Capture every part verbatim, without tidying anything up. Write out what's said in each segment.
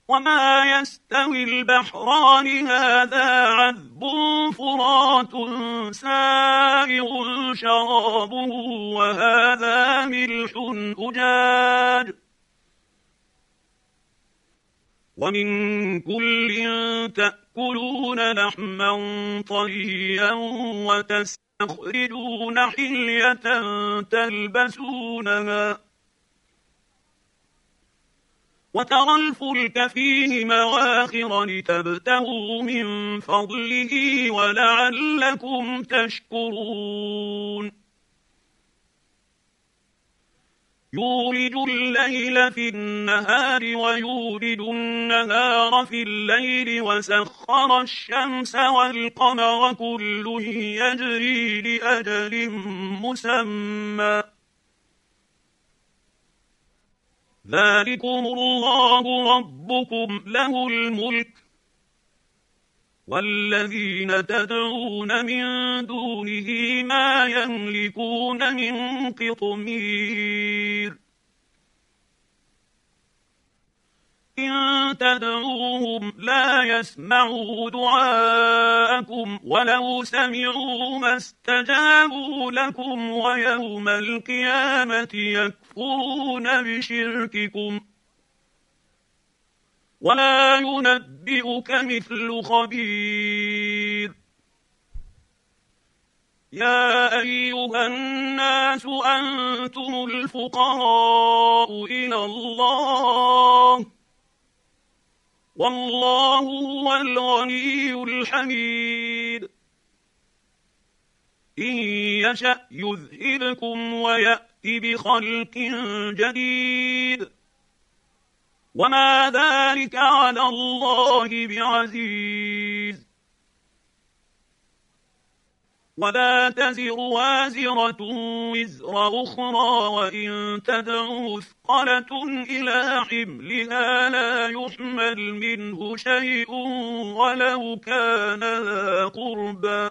وما يستوي البحران هذا عذب فرات سائغ شرابه وهذا ملح أجاج ومن كل تأكلون لحما طريا وتستخرجون حلية تلبسونها وترى الفلك فيه مواخر لتبتغوا من فضله ولعلكم تشكرون يولج الليل في النهار ويولج النهار في الليل وسخر الشمس والقمر كل يجري لأجل مسمى ذلكم الله ربكم له الملك والذين تدعون من دونه ما يملكون من قطمير إن تدعوهم لا يسمعوا دعاءكم ولو سمعوا ما استجابوا لكم ويوم القيامة يكفرون بشرككم ولا ينبئك مثل خبير يا أيها الناس أنتم الفقراء إلى الله والله هو الغني الحميد إن يشأ يذهبكم ويأتي بخلق جديد وما ذلك على الله بعزيز ولا تزر وازرة وزر أخرى وإن تدع مثقلة إلى حملها لا يحمل منه شيء ولو كان ذا قربى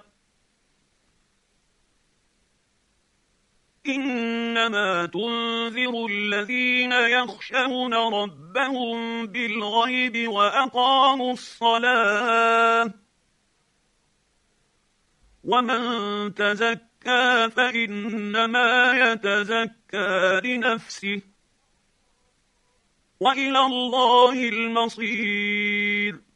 إنما تنذر الذين يخشون ربهم بالغيب وأقاموا الصلاة ومن تزكى فإنما يتزكى لنفسه وإلى الله المصير